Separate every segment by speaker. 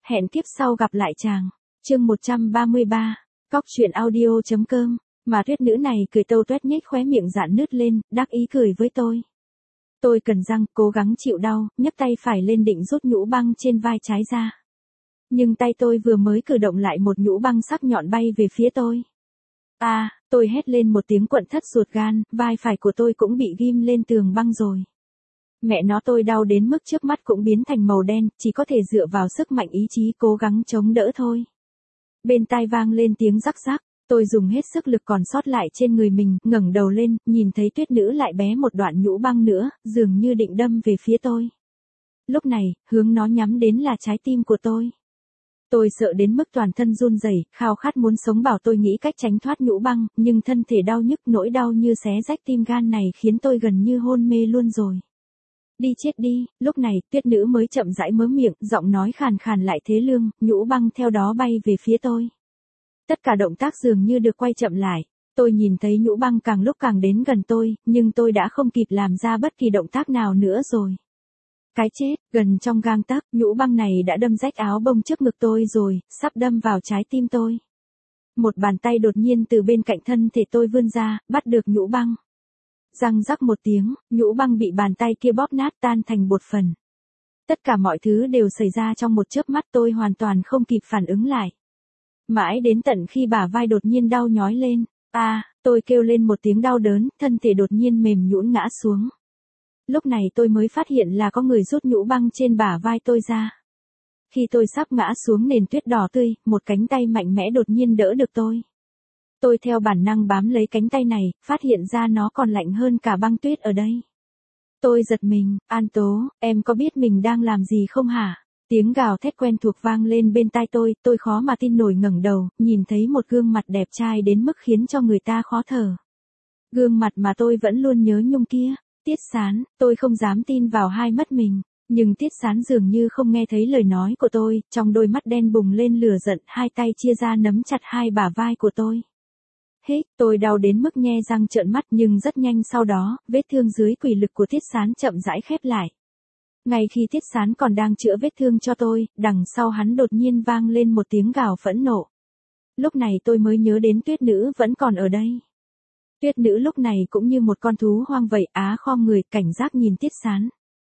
Speaker 1: Hẹn kiếp sau gặp lại chàng. Chương 133. Cóc truyện audio.com. Mà tuyết nữ này cười tâu tuét nhếch khóe miệng dạn nứt lên, đắc ý cười với tôi. Tôi cắn răng, cố gắng chịu đau, nhấc tay phải lên định rút nhũ băng trên vai trái ra. Nhưng tay tôi vừa mới cử động lại một nhũ băng sắc nhọn bay về phía tôi. Tôi hét lên một tiếng quặn thắt ruột gan, vai phải của tôi cũng bị ghim lên tường băng rồi. Mẹ nó, tôi đau đến mức trước mắt cũng biến thành màu đen, chỉ có thể dựa vào sức mạnh ý chí cố gắng chống đỡ thôi. Bên tai vang lên tiếng rắc rắc, tôi dùng hết sức lực còn sót lại trên người mình, ngẩng đầu lên, nhìn thấy tuyết nữ lại bé một đoạn nhũ băng nữa, dường như định đâm về phía tôi. Lúc này, hướng nó nhắm đến là trái tim của tôi. Tôi sợ đến mức toàn thân run rẩy, khao khát muốn sống bảo tôi nghĩ cách tránh thoát nhũ băng, nhưng thân thể đau nhức, nỗi đau như xé rách tim gan này khiến tôi gần như hôn mê luôn rồi. Đi chết đi. Lúc này, tuyết nữ mới chậm rãi mớm miệng, giọng nói khàn khàn lại thế lương, nhũ băng theo đó bay về phía tôi. Tất cả động tác dường như được quay chậm lại. Tôi nhìn thấy nhũ băng càng lúc càng đến gần tôi, nhưng tôi đã không kịp làm ra bất kỳ động tác nào nữa rồi. Cái chết, gần trong gang tấc, nhũ băng này đã đâm rách áo bông trước ngực tôi rồi, sắp đâm vào trái tim tôi. Một bàn tay đột nhiên từ bên cạnh thân thể tôi vươn ra, bắt được nhũ băng. Răng rắc một tiếng, nhũ băng bị bàn tay kia bóp nát tan thành bột phấn. Tất cả mọi thứ đều xảy ra trong một chớp mắt, tôi hoàn toàn không kịp phản ứng lại. Mãi đến tận khi bả vai đột nhiên đau nhói lên. Tôi kêu lên một tiếng đau đớn, thân thể đột nhiên mềm nhũn ngã xuống. Lúc này tôi mới phát hiện là có người rút nhũ băng trên bả vai tôi ra. Khi tôi sắp ngã xuống nền tuyết đỏ tươi, một cánh tay mạnh mẽ đột nhiên đỡ được tôi. Tôi theo bản năng bám lấy cánh tay này, phát hiện ra nó còn lạnh hơn cả băng tuyết ở đây. Tôi giật mình. An Tố, em có biết mình đang làm gì không hả? Tiếng gào thét quen thuộc vang lên bên tai tôi khó mà tin nổi ngẩng đầu, nhìn thấy một gương mặt đẹp trai đến mức khiến cho người ta khó thở. Gương mặt mà tôi vẫn luôn nhớ nhung kia. Tiết Sán. Tôi không dám tin vào hai mắt mình, nhưng Tiết Sán dường như không nghe thấy lời nói của tôi, trong đôi mắt đen bùng lên lửa giận, hai tay chia ra nắm chặt hai bả vai của tôi. Tôi đau đến mức nhe răng trợn mắt, nhưng rất nhanh sau đó, vết thương dưới quỷ lực của Tiết Sán chậm rãi khép lại. Ngay khi Tiết Sán còn đang chữa vết thương cho tôi, đằng sau hắn đột nhiên vang lên một tiếng gào phẫn nộ. Lúc này tôi mới nhớ đến tuyết nữ vẫn còn ở đây. Tuyết nữ lúc này cũng như một con thú hoang vậy, khom người, cảnh giác nhìn Tiết Sán.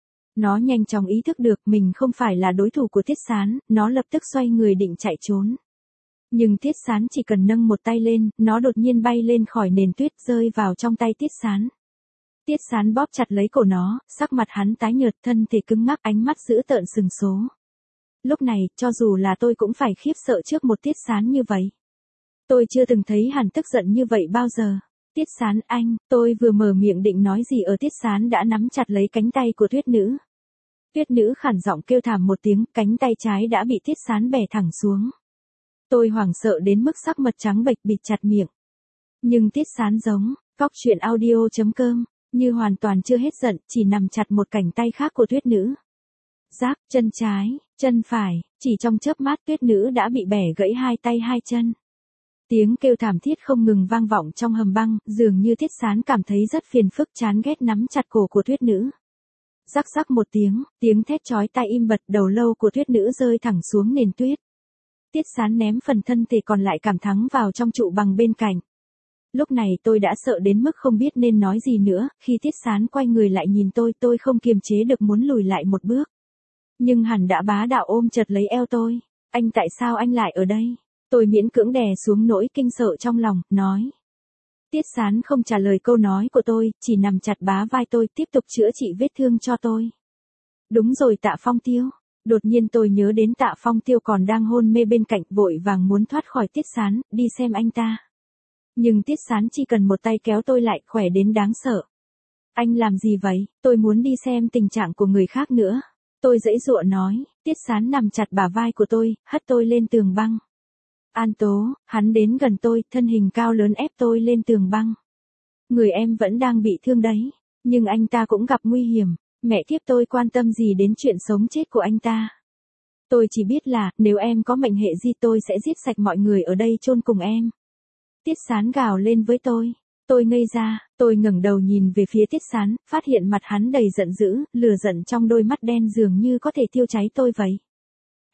Speaker 1: Nó nhanh chóng ý thức được mình không phải là đối thủ của Tiết Sán, nó lập tức xoay người định chạy trốn. Nhưng Tiết Sán chỉ cần nâng một tay lên, nó đột nhiên bay lên khỏi nền tuyết rơi vào trong tay Tiết Sán. Tiết Sán bóp chặt lấy cổ nó, sắc mặt hắn tái nhợt, thân thể cứng ngắc, ánh mắt dữ tợn sừng số. Lúc này, cho dù là tôi cũng phải khiếp sợ trước một Tiết Sán như vậy. Tôi chưa từng thấy hắn tức giận như vậy bao giờ. Tiết Sán anh, tôi vừa mở miệng định nói gì ở Tiết Sán đã nắm chặt lấy cánh tay của tuyết nữ. Tuyết nữ khản giọng kêu thảm một tiếng, cánh tay trái đã bị Tiết Sán bẻ thẳng xuống. Tôi hoảng sợ đến mức sắc mặt trắng bệch, bịt chặt miệng. Nhưng Tiết Sán giống, cóc truyện audio.com, như hoàn toàn chưa hết giận, chỉ nằm chặt một cánh tay khác của tuyết nữ. Giáp, chân trái, chân phải, chỉ trong chớp mắt tuyết nữ đã bị bẻ gãy hai tay hai chân. Tiếng kêu thảm thiết không ngừng vang vọng trong hầm băng, dường như Tiết Sán cảm thấy rất phiền phức, chán ghét nắm chặt cổ của tuyết nữ. Rắc rắc một tiếng thét chói tai im bật, đầu lâu của tuyết nữ rơi thẳng xuống nền tuyết. Tiết Sán ném phần thân thể còn lại cảm thắng vào trong trụ bằng bên cạnh. Lúc này tôi đã sợ đến mức không biết nên nói gì nữa, khi Tiết Sán quay người lại nhìn tôi không kiềm chế được muốn lùi lại một bước. Nhưng hắn đã bá đạo ôm chặt lấy eo tôi. Anh, tại sao anh lại ở đây? Tôi miễn cưỡng đè xuống nỗi kinh sợ trong lòng, nói. Tiết Sán không trả lời câu nói của tôi, chỉ nằm chặt bá vai tôi, tiếp tục chữa trị vết thương cho tôi. Đúng rồi, Tạ Phong Tiêu. Đột nhiên tôi nhớ đến Tạ Phong Tiêu còn đang hôn mê bên cạnh, vội vàng muốn thoát khỏi Tiết Sán, đi xem anh ta. Nhưng Tiết Sán chỉ cần một tay kéo tôi lại, khỏe đến đáng sợ. Anh làm gì vậy? Tôi muốn đi xem tình trạng của người khác nữa. Tôi giãy giụa nói. Tiết Sán nằm chặt bả vai của tôi, hất tôi lên tường băng. An Tố, hắn đến gần tôi, thân hình cao lớn ép tôi lên tường băng. Người em vẫn đang bị thương đấy, nhưng anh ta cũng gặp nguy hiểm. Mẹ kiếp, tôi quan tâm gì đến chuyện sống chết của anh ta. Tôi chỉ biết là, nếu em có mệnh hệ gì tôi sẽ giết sạch mọi người ở đây chôn cùng em. Tiết Sán gào lên với tôi. Tôi ngây ra, tôi ngẩng đầu nhìn về phía Tiết Sán, phát hiện mặt hắn đầy giận dữ, lửa giận trong đôi mắt đen dường như có thể thiêu cháy tôi vậy.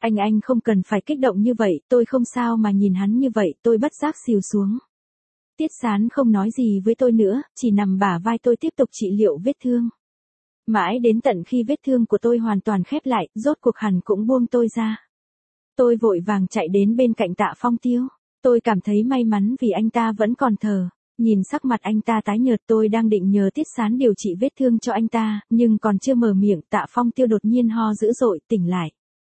Speaker 1: Anh không cần phải kích động như vậy, tôi không sao mà nhìn hắn như vậy, tôi bất giác xìu xuống. Tiết Sán không nói gì với tôi nữa, chỉ nằm bả vai tôi tiếp tục trị liệu vết thương. Mãi đến tận khi vết thương của tôi hoàn toàn khép lại, rốt cuộc hắn cũng buông tôi ra. Tôi vội vàng chạy đến bên cạnh Tạ Phong Tiêu. Tôi cảm thấy may mắn vì anh ta vẫn còn thở. Nhìn sắc mặt anh ta tái nhợt, tôi đang định nhờ Tiết Sán điều trị vết thương cho anh ta, nhưng còn chưa mở miệng, Tạ Phong Tiêu đột nhiên ho dữ dội, tỉnh lại.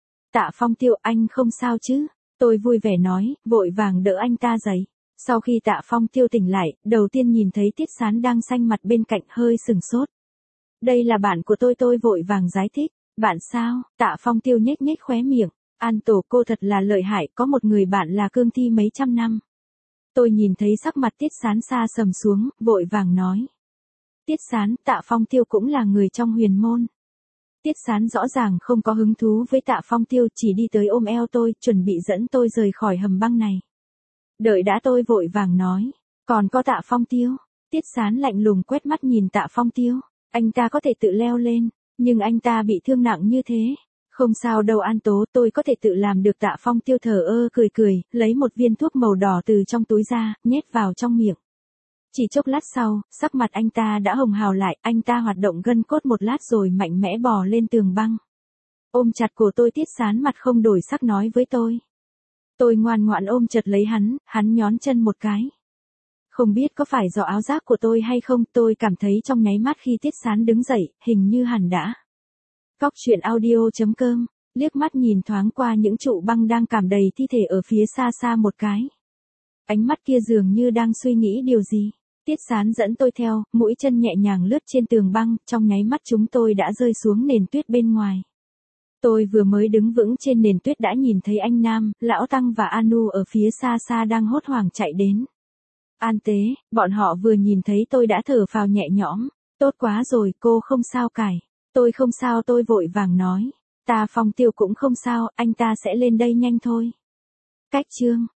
Speaker 1: Tạ Phong Tiêu, anh không sao chứ? Tôi vui vẻ nói, vội vàng đỡ anh ta dậy. Sau khi Tạ Phong Tiêu tỉnh lại, đầu tiên nhìn thấy Tiết Sán đang xanh mặt bên cạnh, hơi sừng sốt. Đây là bạn của tôi vội vàng giải thích. Bạn sao? Tạ Phong Tiêu nhếch nhếch khóe miệng. An Tổ cô thật là lợi hại, có một người bạn là cương thi mấy trăm năm. Tôi nhìn thấy sắc mặt Tiết Sán xa sầm xuống, vội vàng nói. Tiết Sán, Tạ Phong Tiêu cũng là người trong huyền môn. Tiết Sán rõ ràng không có hứng thú với Tạ Phong Tiêu, chỉ đi tới ôm eo tôi, chuẩn bị dẫn tôi rời khỏi hầm băng này. Đợi đã, tôi vội vàng nói. Còn có Tạ Phong Tiêu. Tiết Sán lạnh lùng quét mắt nhìn Tạ Phong Tiêu. Anh ta có thể tự leo lên, nhưng anh ta bị thương nặng như thế. Không sao đâu An Tố, tôi có thể tự làm được. Tạ Phong Tiêu thờ ơ cười cười, lấy một viên thuốc màu đỏ từ trong túi ra, nhét vào trong miệng. Chỉ chốc lát sau, sắc mặt anh ta đã hồng hào lại, anh ta hoạt động gân cốt một lát rồi mạnh mẽ bò lên tường băng. Ôm chặt cổ tôi, Tiết Sán mặt không đổi sắc nói với tôi. Tôi ngoan ngoãn ôm chặt lấy hắn nhón chân một cái. Không biết có phải do áo giáp của tôi hay không, tôi cảm thấy trong nháy mắt khi Tiết Sán đứng dậy, hình như hẳn đã. Cóc truyện audio.com, liếc mắt nhìn thoáng qua những trụ băng đang cảm đầy thi thể ở phía xa xa một cái. Ánh mắt kia dường như đang suy nghĩ điều gì. Tiết Sán dẫn tôi theo, mũi chân nhẹ nhàng lướt trên tường băng, trong nháy mắt chúng tôi đã rơi xuống nền tuyết bên ngoài. Tôi vừa mới đứng vững trên nền tuyết đã nhìn thấy anh Nam, Lão Tăng và Anu ở phía xa xa đang hốt hoảng chạy đến. An Tế, bọn họ vừa nhìn thấy tôi đã thở phào nhẹ nhõm. Tốt quá rồi, cô không sao cải. Tôi không sao, tôi vội vàng nói. Tạ Phong Tiêu cũng không sao, anh ta sẽ lên đây nhanh thôi. Cách chương